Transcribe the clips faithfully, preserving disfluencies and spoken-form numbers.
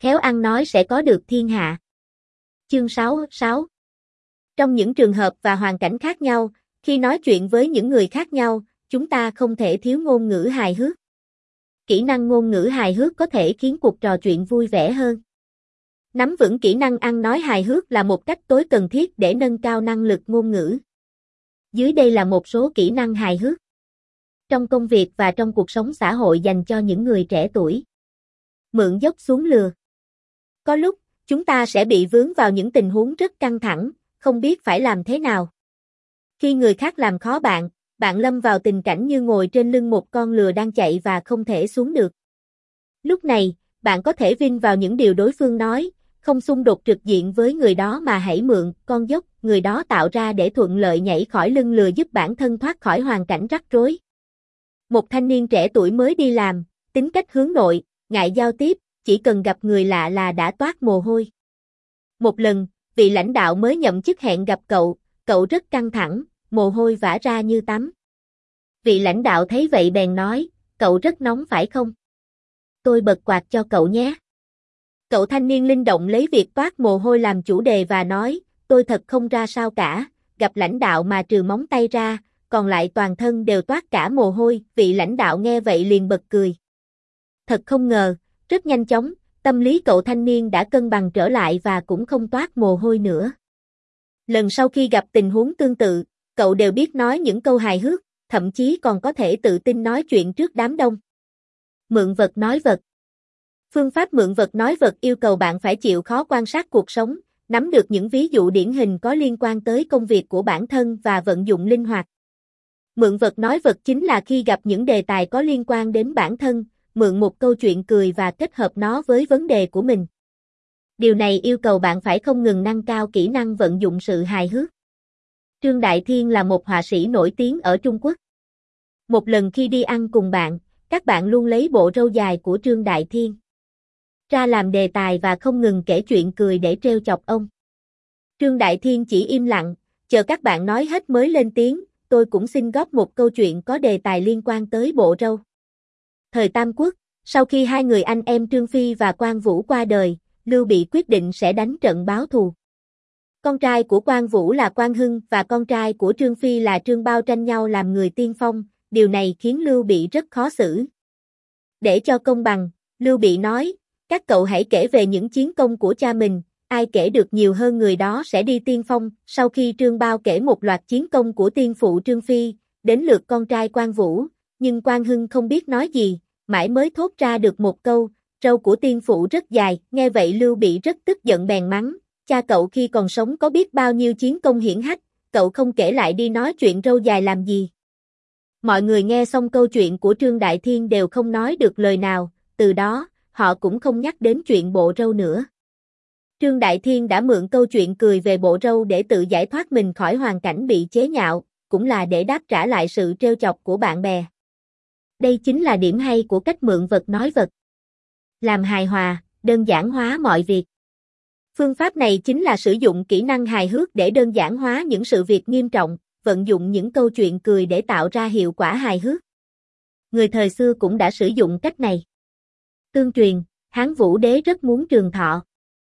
Khéo ăn nói sẽ có được thiên hạ. Chương sáu mươi sáu. Trong những trường hợp và hoàn cảnh khác nhau, khi nói chuyện với những người khác nhau, chúng ta không thể thiếu ngôn ngữ hài hước. Kỹ năng ngôn ngữ hài hước có thể khiến cuộc trò chuyện vui vẻ hơn. Nắm vững kỹ năng ăn nói hài hước là một cách tối cần thiết để nâng cao năng lực ngôn ngữ. Dưới đây là một số kỹ năng hài hước trong công việc và trong cuộc sống xã hội dành cho những người trẻ tuổi. Mượn dốc xuống lừa. Có lúc, chúng ta sẽ bị vướng vào những tình huống rất căng thẳng, không biết phải làm thế nào. Khi người khác làm khó bạn, bạn lâm vào tình cảnh như ngồi trên lưng một con lừa đang chạy và không thể xuống được. Lúc này, bạn có thể vin vào những điều đối phương nói, không xung đột trực diện với người đó mà hãy mượn con dốc người đó tạo ra để thuận lợi nhảy khỏi lưng lừa giúp bản thân thoát khỏi hoàn cảnh rắc rối. Một thanh niên trẻ tuổi mới đi làm, tính cách hướng nội, ngại giao tiếp, chỉ cần gặp người lạ là đã toát mồ hôi. Một lần, vị lãnh đạo mới nhậm chức hẹn gặp cậu, cậu rất căng thẳng, mồ hôi vã ra như tắm. Vị lãnh đạo thấy vậy bèn nói, cậu rất nóng phải không? Tôi bật quạt cho cậu nhé. Cậu thanh niên linh động lấy việc toát mồ hôi làm chủ đề và nói, tôi thật không ra sao cả, gặp lãnh đạo mà trừ móng tay ra, còn lại toàn thân đều toát cả mồ hôi. Vị lãnh đạo nghe vậy liền bật cười. Thật không ngờ, rất nhanh chóng, tâm lý cậu thanh niên đã cân bằng trở lại và cũng không toát mồ hôi nữa. Lần sau khi gặp tình huống tương tự, cậu đều biết nói những câu hài hước, thậm chí còn có thể tự tin nói chuyện trước đám đông. Mượn vật nói vật. Phương pháp mượn vật nói vật yêu cầu bạn phải chịu khó quan sát cuộc sống, nắm được những ví dụ điển hình có liên quan tới công việc của bản thân và vận dụng linh hoạt. Mượn vật nói vật chính là khi gặp những đề tài có liên quan đến bản thân, mượn một câu chuyện cười và kết hợp nó với vấn đề của mình. Điều này yêu cầu bạn phải không ngừng nâng cao kỹ năng vận dụng sự hài hước. Trương Đại Thiên là một họa sĩ nổi tiếng ở Trung Quốc. Một lần khi đi ăn cùng bạn, các bạn luôn lấy bộ râu dài của Trương Đại Thiên ra làm đề tài và không ngừng kể chuyện cười để trêu chọc ông. Trương Đại Thiên chỉ im lặng, chờ các bạn nói hết mới lên tiếng, tôi cũng xin góp một câu chuyện có đề tài liên quan tới bộ râu. Thời Tam Quốc, sau khi hai người anh em Trương Phi và Quan Vũ qua đời, Lưu Bị quyết định sẽ đánh trận báo thù. Con trai của Quan Vũ là Quan Hưng và con trai của Trương Phi là Trương Bao tranh nhau làm người tiên phong, điều này khiến Lưu Bị rất khó xử. Để cho công bằng, Lưu Bị nói, các cậu hãy kể về những chiến công của cha mình, ai kể được nhiều hơn người đó sẽ đi tiên phong. Sau khi Trương Bao kể một loạt chiến công của tiên phụ Trương Phi, đến lượt con trai Quan Vũ, nhưng Quan Hưng không biết nói gì, mãi mới thốt ra được một câu, râu của tiên phụ rất dài. Nghe vậy Lưu Bị rất tức giận bèn mắng, cha cậu khi còn sống có biết bao nhiêu chiến công hiển hách, cậu không kể lại đi nói chuyện râu dài làm gì. Mọi người nghe xong câu chuyện của Trương Đại Thiên đều không nói được lời nào, từ đó, họ cũng không nhắc đến chuyện bộ râu nữa. Trương Đại Thiên đã mượn câu chuyện cười về bộ râu để tự giải thoát mình khỏi hoàn cảnh bị chế nhạo, cũng là để đáp trả lại sự trêu chọc của bạn bè. Đây chính là điểm hay của cách mượn vật nói vật. Làm hài hòa, đơn giản hóa mọi việc. Phương pháp này chính là sử dụng kỹ năng hài hước để đơn giản hóa những sự việc nghiêm trọng, vận dụng những câu chuyện cười để tạo ra hiệu quả hài hước. Người thời xưa cũng đã sử dụng cách này. Tương truyền, Hán Vũ Đế rất muốn trường thọ.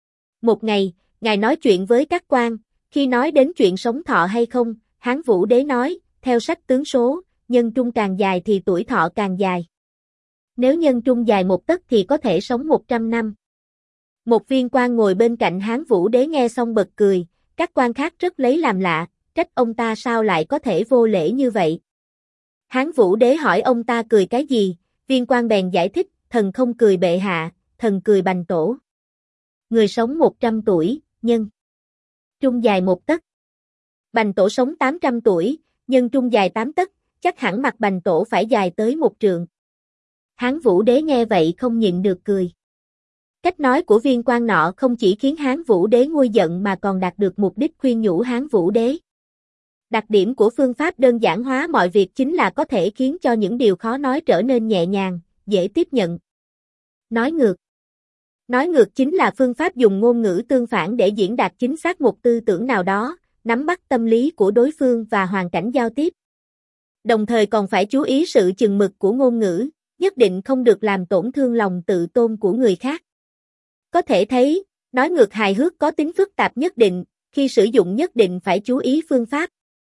Một ngày, ngài nói chuyện với các quan, khi nói đến chuyện sống thọ hay không, Hán Vũ Đế nói, theo sách tướng số, nhân trung càng dài thì tuổi thọ càng dài. Nếu nhân trung dài một tấc thì có thể sống một trăm năm. Một viên quan ngồi bên cạnh Hán Vũ Đế nghe xong bật cười, các quan khác rất lấy làm lạ, trách ông ta sao lại có thể vô lễ như vậy. Hán Vũ Đế hỏi ông ta cười cái gì, viên quan bèn giải thích, thần không cười bệ hạ, thần cười bành tổ. Người sống một trăm tuổi, nhân trung dài một tấc. Bành tổ sống tám trăm tuổi, nhân trung dài tám tấc, chắc hẳn mặt bành tổ phải dài tới một trượng. Hán Vũ Đế nghe vậy không nhịn được cười. Cách nói của viên quan nọ không chỉ khiến Hán Vũ Đế nguôi giận mà còn đạt được mục đích khuyên nhủ Hán Vũ Đế. Đặc điểm của phương pháp đơn giản hóa mọi việc chính là có thể khiến cho những điều khó nói trở nên nhẹ nhàng, dễ tiếp nhận. Nói ngược. Nói ngược chính là phương pháp dùng ngôn ngữ tương phản để diễn đạt chính xác một tư tưởng nào đó, nắm bắt tâm lý của đối phương và hoàn cảnh giao tiếp. Đồng thời còn phải chú ý sự chừng mực của ngôn ngữ, nhất định không được làm tổn thương lòng tự tôn của người khác. Có thể thấy, nói ngược hài hước có tính phức tạp nhất định, khi sử dụng nhất định phải chú ý phương pháp.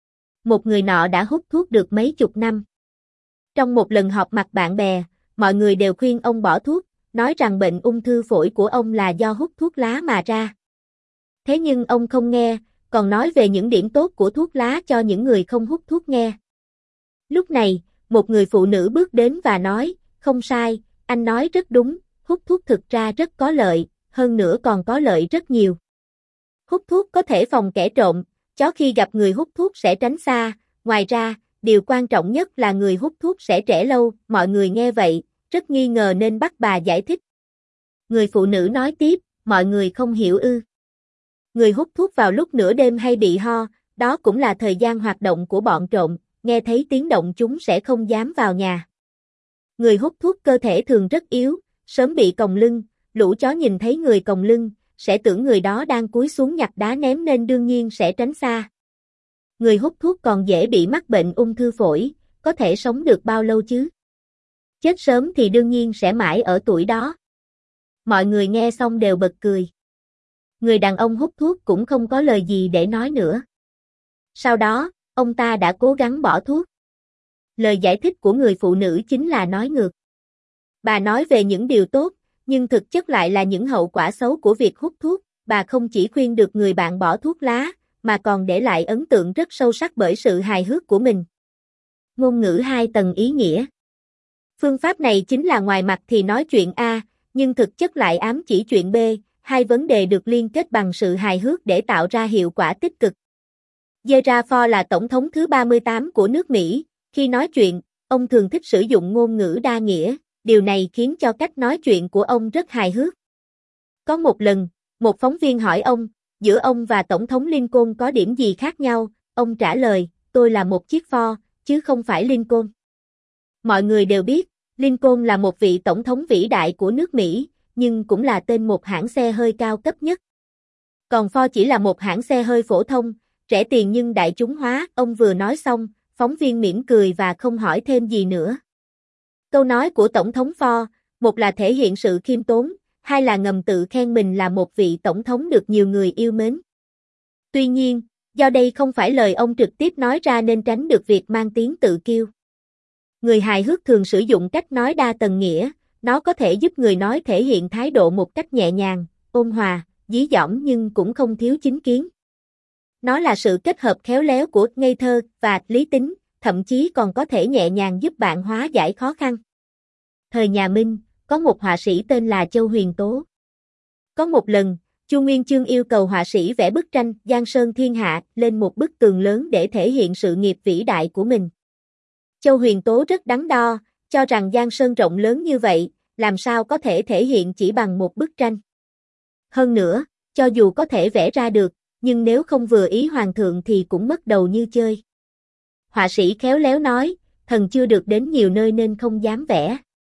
Một người nọ đã hút thuốc được mấy chục năm. Trong một lần họp mặt bạn bè, mọi người đều khuyên ông bỏ thuốc, nói rằng bệnh ung thư phổi của ông là do hút thuốc lá mà ra. Thế nhưng ông không nghe, còn nói về những điểm tốt của thuốc lá cho những người không hút thuốc nghe. Lúc này, một người phụ nữ bước đến và nói, không sai, anh nói rất đúng, hút thuốc thực ra rất có lợi, hơn nữa còn có lợi rất nhiều. Hút thuốc có thể phòng kẻ trộm, chó khi gặp người hút thuốc sẽ tránh xa, ngoài ra, điều quan trọng nhất là người hút thuốc sẽ trẻ lâu, mọi người nghe vậy, rất nghi ngờ nên bắt bà giải thích. Người phụ nữ nói tiếp, mọi người không hiểu ư. Người hút thuốc vào lúc nửa đêm hay bị ho, đó cũng là thời gian hoạt động của bọn trộm, nghe thấy tiếng động chúng sẽ không dám vào nhà. Người hút thuốc cơ thể thường rất yếu, sớm bị còng lưng, lũ chó nhìn thấy người còng lưng, sẽ tưởng người đó đang cúi xuống nhặt đá ném nên đương nhiên sẽ tránh xa. Người hút thuốc còn dễ bị mắc bệnh ung thư phổi, có thể sống được bao lâu chứ? Chết sớm thì đương nhiên sẽ mãi ở tuổi đó. Mọi người nghe xong đều bật cười. Người đàn ông hút thuốc cũng không có lời gì để nói nữa. Sau đó, ông ta đã cố gắng bỏ thuốc. Lời giải thích của người phụ nữ chính là nói ngược. Bà nói về những điều tốt, nhưng thực chất lại là những hậu quả xấu của việc hút thuốc. Bà không chỉ khuyên được người bạn bỏ thuốc lá, mà còn để lại ấn tượng rất sâu sắc bởi sự hài hước của mình. Ngôn ngữ hai tầng ý nghĩa. Phương pháp này chính là ngoài mặt thì nói chuyện A, nhưng thực chất lại ám chỉ chuyện B, hai vấn đề được liên kết bằng sự hài hước để tạo ra hiệu quả tích cực. Gerald Ford là tổng thống thứ ba mươi tám của nước Mỹ, khi nói chuyện, ông thường thích sử dụng ngôn ngữ đa nghĩa, điều này khiến cho cách nói chuyện của ông rất hài hước. Có một lần, một phóng viên hỏi ông, giữa ông và Tổng thống Lincoln có điểm gì khác nhau, ông trả lời, tôi là một chiếc Ford, chứ không phải Lincoln. Mọi người đều biết, Lincoln là một vị tổng thống vĩ đại của nước Mỹ, nhưng cũng là tên một hãng xe hơi cao cấp nhất. Còn Ford chỉ là một hãng xe hơi phổ thông, rẻ tiền nhưng đại chúng hóa, ông vừa nói xong, phóng viên mỉm cười và không hỏi thêm gì nữa. Câu nói của Tổng thống Ford, một là thể hiện sự khiêm tốn, hai là ngầm tự khen mình là một vị tổng thống được nhiều người yêu mến. Tuy nhiên, do đây không phải lời ông trực tiếp nói ra nên tránh được việc mang tiếng tự kiêu. Người hài hước thường sử dụng cách nói đa tầng nghĩa, nó có thể giúp người nói thể hiện thái độ một cách nhẹ nhàng, ôn hòa, dí dỏm nhưng cũng không thiếu chính kiến. Nó là sự kết hợp khéo léo của ngây thơ và lý tính, thậm chí còn có thể nhẹ nhàng giúp bạn hóa giải khó khăn. Thời nhà Minh, có một họa sĩ tên là Châu Huyền Tố. Có một lần, Chu Nguyên Chương yêu cầu họa sĩ vẽ bức tranh Giang Sơn Thiên Hạ lên một bức tường lớn để thể hiện sự nghiệp vĩ đại của mình. Châu Huyền Tố rất đắn đo, cho rằng Giang Sơn rộng lớn như vậy, làm sao có thể thể hiện chỉ bằng một bức tranh. Hơn nữa, cho dù có thể vẽ ra được, nhưng nếu không vừa ý hoàng thượng thì cũng mất đầu như chơi. Họa sĩ khéo léo nói, thần chưa được đến nhiều nơi nên không dám vẽ.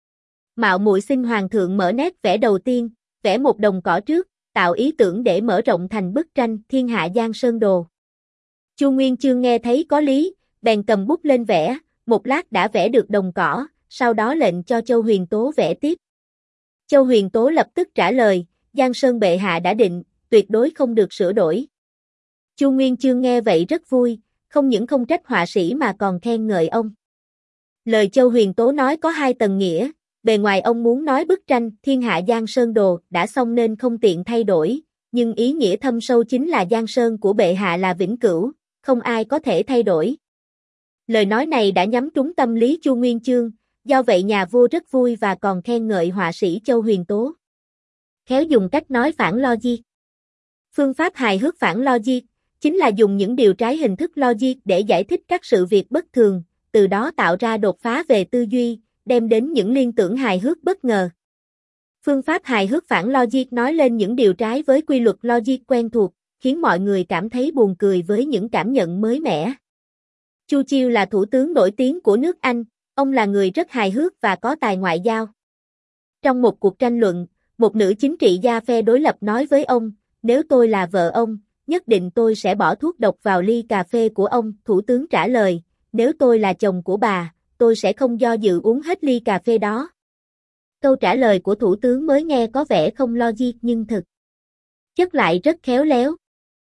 Mạo muội xin hoàng thượng mở nét vẽ đầu tiên, vẽ một đồng cỏ trước, tạo ý tưởng để mở rộng thành bức tranh Thiên Hạ Giang Sơn Đồ. Chu Nguyên Chương nghe thấy có lý, bèn cầm bút lên vẽ, một lát đã vẽ được đồng cỏ, sau đó lệnh cho Châu Huyền Tố vẽ tiếp. Châu Huyền Tố lập tức trả lời, Giang Sơn bệ hạ đã định, tuyệt đối không được sửa đổi. Chu Nguyên Chương nghe vậy rất vui, không những không trách họa sĩ mà còn khen ngợi ông. Lời Châu Huyền Tố nói có hai tầng nghĩa, bề ngoài ông muốn nói bức tranh Thiên Hạ Giang Sơn Đồ đã xong nên không tiện thay đổi, nhưng ý nghĩa thâm sâu chính là Giang Sơn của bệ hạ là vĩnh cửu, không ai có thể thay đổi. Lời nói này đã nhắm trúng tâm lý Chu Nguyên Chương, do vậy nhà vua rất vui và còn khen ngợi họa sĩ Châu Huyền Tố. Khéo dùng cách nói phản logic. Phương pháp hài hước phản logic chính là dùng những điều trái hình thức logic để giải thích các sự việc bất thường, từ đó tạo ra đột phá về tư duy, đem đến những liên tưởng hài hước bất ngờ. Phương pháp hài hước phản logic nói lên những điều trái với quy luật logic quen thuộc, khiến mọi người cảm thấy buồn cười với những cảm nhận mới mẻ. Chu Chiêu là thủ tướng nổi tiếng của nước Anh, ông là người rất hài hước và có tài ngoại giao. Trong một cuộc tranh luận, một nữ chính trị gia phe đối lập nói với ông, nếu tôi là vợ ông, nhất định tôi sẽ bỏ thuốc độc vào ly cà phê của ông. Thủ tướng trả lời, nếu tôi là chồng của bà, tôi sẽ không do dự uống hết ly cà phê đó. Câu trả lời của thủ tướng mới nghe có vẻ không logic nhưng thực chất lại rất khéo léo.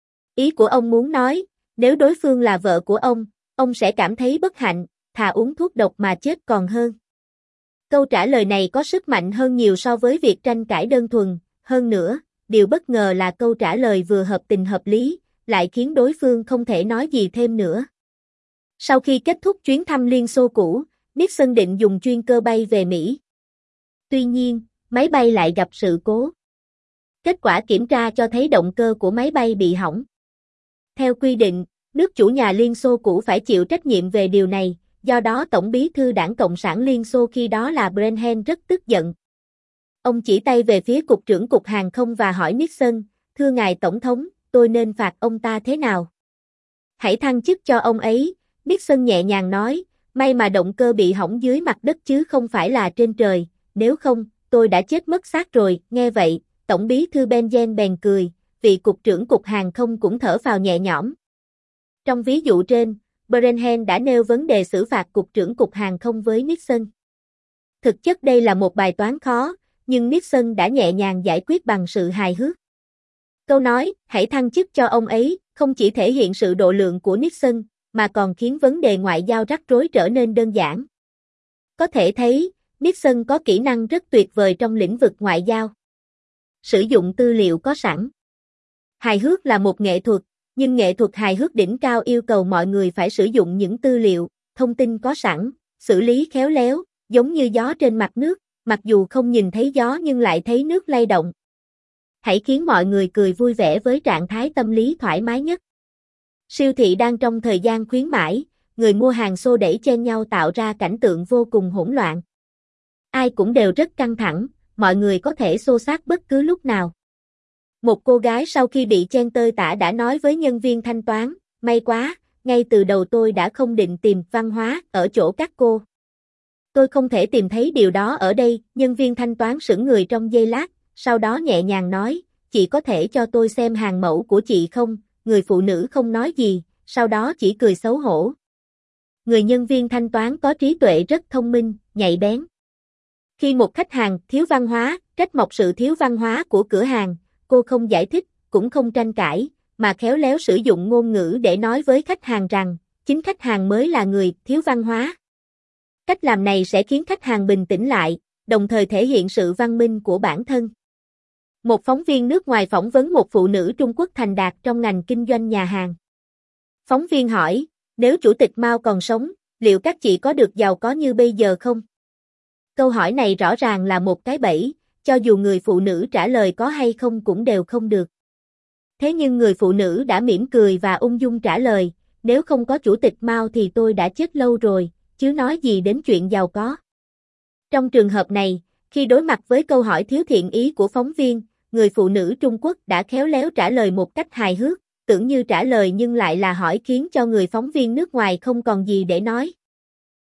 Ý của ông muốn nói, nếu đối phương là vợ của ông, ông sẽ cảm thấy bất hạnh, thà uống thuốc độc mà chết còn hơn. Câu trả lời này có sức mạnh hơn nhiều so với việc tranh cãi đơn thuần, hơn nữa, điều bất ngờ là câu trả lời vừa hợp tình hợp lý, lại khiến đối phương không thể nói gì thêm nữa. Sau khi kết thúc chuyến thăm Liên Xô cũ, Nixon định dùng chuyên cơ bay về Mỹ. Tuy nhiên, máy bay lại gặp sự cố. Kết quả kiểm tra cho thấy động cơ của máy bay bị hỏng. Theo quy định, nước chủ nhà Liên Xô cũ phải chịu trách nhiệm về điều này, do đó Tổng bí thư Đảng Cộng sản Liên Xô khi đó là Brennan rất tức giận. Ông chỉ tay về phía Cục trưởng Cục Hàng không và hỏi Nixon, thưa ngài Tổng thống, tôi nên phạt ông ta thế nào? Hãy thăng chức cho ông ấy, Nixon nhẹ nhàng nói, may mà động cơ bị hỏng dưới mặt đất chứ không phải là trên trời, nếu không, tôi đã chết mất xác rồi. Nghe vậy, Tổng bí thư Benjen bèn cười, vị Cục trưởng Cục Hàng không cũng thở phào nhẹ nhõm. Trong ví dụ trên, Brennan đã nêu vấn đề xử phạt Cục trưởng Cục Hàng không với Nixon. Thực chất đây là một bài toán khó, nhưng Nixon đã nhẹ nhàng giải quyết bằng sự hài hước. Câu nói, hãy thăng chức cho ông ấy, không chỉ thể hiện sự độ lượng của Nixon, mà còn khiến vấn đề ngoại giao rắc rối trở nên đơn giản. Có thể thấy, Nixon có kỹ năng rất tuyệt vời trong lĩnh vực ngoại giao. Sử dụng tư liệu có sẵn. Hài hước là một nghệ thuật, nhưng nghệ thuật hài hước đỉnh cao yêu cầu mọi người phải sử dụng những tư liệu, thông tin có sẵn, xử lý khéo léo, giống như gió trên mặt nước, mặc dù không nhìn thấy gió nhưng lại thấy nước lay động. Hãy khiến mọi người cười vui vẻ với trạng thái tâm lý thoải mái nhất. Siêu thị đang trong thời gian khuyến mãi, người mua hàng xô đẩy chen nhau tạo ra cảnh tượng vô cùng hỗn loạn. Ai cũng đều rất căng thẳng, mọi người có thể xô xát bất cứ lúc nào. Một cô gái sau khi bị chen tơi tả đã nói với nhân viên thanh toán, may quá, ngay từ đầu tôi đã không định tìm văn hóa ở chỗ các cô. Tôi không thể tìm thấy điều đó ở đây, nhân viên thanh toán sững người trong giây lát, sau đó nhẹ nhàng nói, chị có thể cho tôi xem hàng mẫu của chị không? Người phụ nữ không nói gì, sau đó chỉ cười xấu hổ. Người nhân viên thanh toán có trí tuệ rất thông minh, nhạy bén. Khi một khách hàng thiếu văn hóa, trách móc sự thiếu văn hóa của cửa hàng, cô không giải thích, cũng không tranh cãi, mà khéo léo sử dụng ngôn ngữ để nói với khách hàng rằng, chính khách hàng mới là người thiếu văn hóa. Cách làm này sẽ khiến khách hàng bình tĩnh lại, đồng thời thể hiện sự văn minh của bản thân. Một phóng viên nước ngoài phỏng vấn một phụ nữ Trung Quốc thành đạt trong ngành kinh doanh nhà hàng. Phóng viên hỏi, nếu Chủ tịch Mao còn sống, liệu các chị có được giàu có như bây giờ không? Câu hỏi này rõ ràng là một cái bẫy, cho dù người phụ nữ trả lời có hay không cũng đều không được. Thế nhưng người phụ nữ đã mỉm cười và ung dung trả lời, nếu không có Chủ tịch Mao thì tôi đã chết lâu rồi, chứ nói gì đến chuyện giàu có. Trong trường hợp này, khi đối mặt với câu hỏi thiếu thiện ý của phóng viên, người phụ nữ Trung Quốc đã khéo léo trả lời một cách hài hước, tưởng như trả lời nhưng lại là hỏi khiến cho người phóng viên nước ngoài không còn gì để nói.